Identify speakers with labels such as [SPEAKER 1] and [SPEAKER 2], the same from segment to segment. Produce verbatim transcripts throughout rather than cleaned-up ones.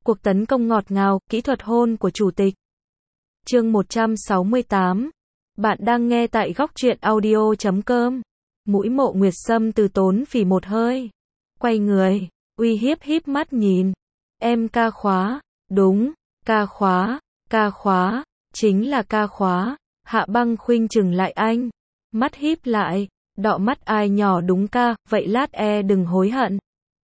[SPEAKER 1] Cuộc tấn công ngọt ngào, kỹ thuật hôn của chủ tịch. Chương một trăm sáu mươi tám. Bạn đang nghe tại góc truyện audio chấm com. Mũi Mộ Nguyệt Sâm từ tốn phì một hơi. Quay người, uy hiếp híp mắt nhìn. Em ca khóa, đúng, ca khóa, ca khóa, chính là ca khóa. Hạ Băng Khuynh chừng lại anh. Mắt híp lại, đọ mắt ai nhỏ đúng ca, vậy lát e đừng hối hận.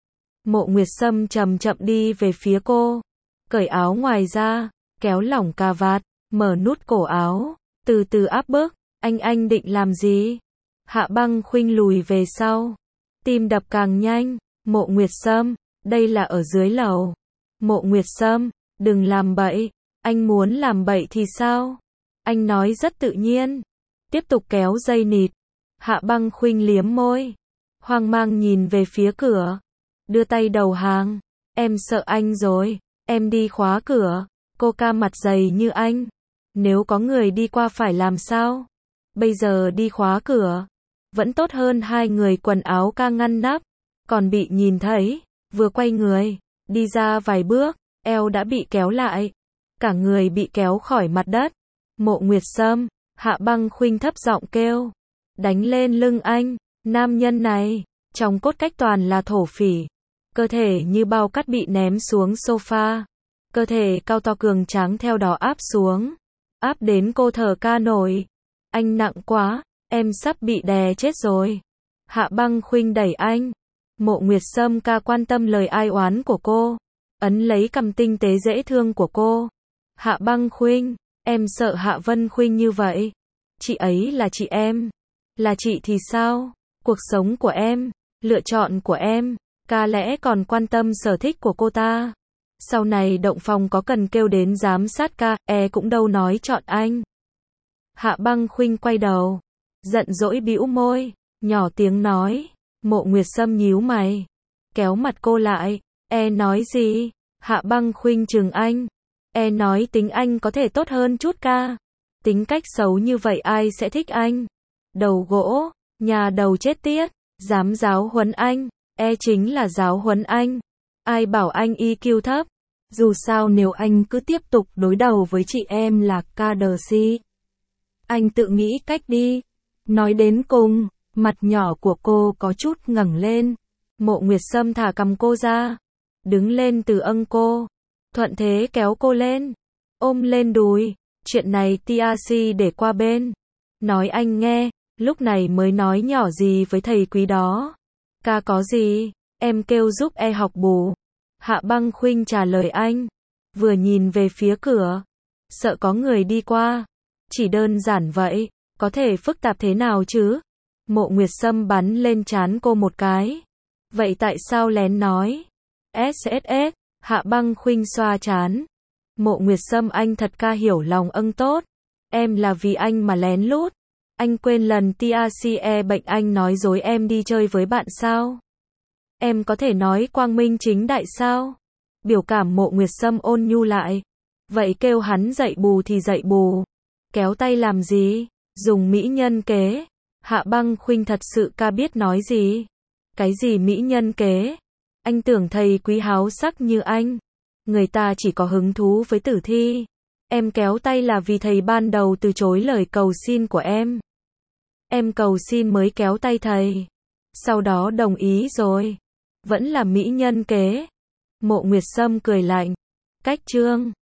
[SPEAKER 1] Mộ Nguyệt Sâm chậm chậm đi về phía cô, cởi áo ngoài ra, kéo lỏng cà vạt, mở nút cổ áo, từ từ áp bức. Anh anh định làm gì? Hạ Băng Khuynh lùi về sau, tim đập càng nhanh. Mộ Nguyệt Sâm, đây là ở dưới lầu. Mộ Nguyệt Sâm, đừng làm bậy. Anh muốn làm bậy thì sao? Anh nói rất tự nhiên. Tiếp tục kéo dây nịt. Hạ Băng Khuynh liếm môi, hoang mang nhìn về phía cửa, đưa tay đầu hàng. Em sợ anh rồi, em đi khóa cửa. Cô ca mặt dày như anh, nếu có người đi qua phải làm sao? Bây giờ đi khóa cửa, vẫn tốt hơn hai người quần áo ca ngăn nắp, còn bị nhìn thấy. Vừa quay người, đi ra vài bước, eo đã bị kéo lại, cả người bị kéo khỏi mặt đất. Mộ Nguyệt Sâm, Hạ Băng Khuynh thấp giọng kêu, đánh lên lưng anh. Nam nhân này, trong cốt cách toàn là thổ phỉ, cơ thể như bao cát bị ném xuống sofa, cơ thể cao to cường tráng theo đó áp xuống, áp đến cô thở ca nổi. Anh nặng quá, em sắp bị đè chết rồi. Hạ Băng Khuynh đẩy anh. Mộ Nguyệt Sâm ca quan tâm lời ai oán của cô, ấn lấy cằm tinh tế dễ thương của cô. Hạ Băng Khuynh, em sợ Hạ Vân Khuynh như vậy. Chị ấy là chị em. Là chị thì sao? Cuộc sống của em, lựa chọn của em, ca lẽ còn quan tâm sở thích của cô ta. Sau này động phòng có cần kêu đến giám sát ca, e cũng đâu nói chọn anh. Hạ Băng Khuynh quay đầu, giận dỗi bĩu môi, nhỏ tiếng nói. Mộ Nguyệt Sâm nhíu mày, kéo mặt cô lại. E nói gì? Hạ Băng Khuynh chừng anh. E nói tính anh có thể tốt hơn chút ca. Tính cách xấu như vậy ai sẽ thích anh? Đầu gỗ, nhà đầu chết tiết, dám giáo huấn anh, e chính là giáo huấn anh. Ai bảo anh i kiu thấp? Dù sao nếu anh cứ tiếp tục đối đầu với chị em là ca đờ si, anh tự nghĩ cách đi. Nói đến cùng, mặt nhỏ của cô có chút ngẩng lên. Mộ Nguyệt Sâm thả cằm cô ra, đứng lên từ âng cô, thuận thế kéo cô lên, ôm lên đùi. Chuyện này tê rờ xê để qua bên, nói anh nghe. Lúc này mới nói nhỏ gì với thầy quý đó. Ca có gì, em kêu giúp e học bù. Hạ Băng Khuynh trả lời anh, vừa nhìn về phía cửa, sợ có người đi qua. Chỉ đơn giản vậy, có thể phức tạp thế nào chứ? Mộ Nguyệt Sâm bắn lên trán cô một cái. Vậy tại sao lén nói? ét ét ét, Hạ Băng Khuynh xoa trán. Mộ Nguyệt Sâm anh thật ca hiểu lòng âng tốt. Em là vì anh mà lén lút. Anh quên lần tê rờ xê e bệnh anh nói dối em đi chơi với bạn sao? Em có thể nói quang minh chính đại sao? Biểu cảm Mộ Nguyệt Sâm ôn nhu lại. Vậy kêu hắn dạy bù thì dạy bù. Kéo tay làm gì? Dùng mỹ nhân kế. Hạ Băng Khuynh thật sự ca biết nói gì? Cái gì mỹ nhân kế? Anh tưởng thầy quý háo sắc như anh, người ta chỉ có hứng thú với tử thi. Em kéo tay là vì thầy ban đầu từ chối lời cầu xin của em. Em cầu xin mới kéo tay thầy. Sau đó đồng ý rồi. Vẫn là mỹ nhân kế. Mộ Nguyệt Sâm cười lạnh. Cách chương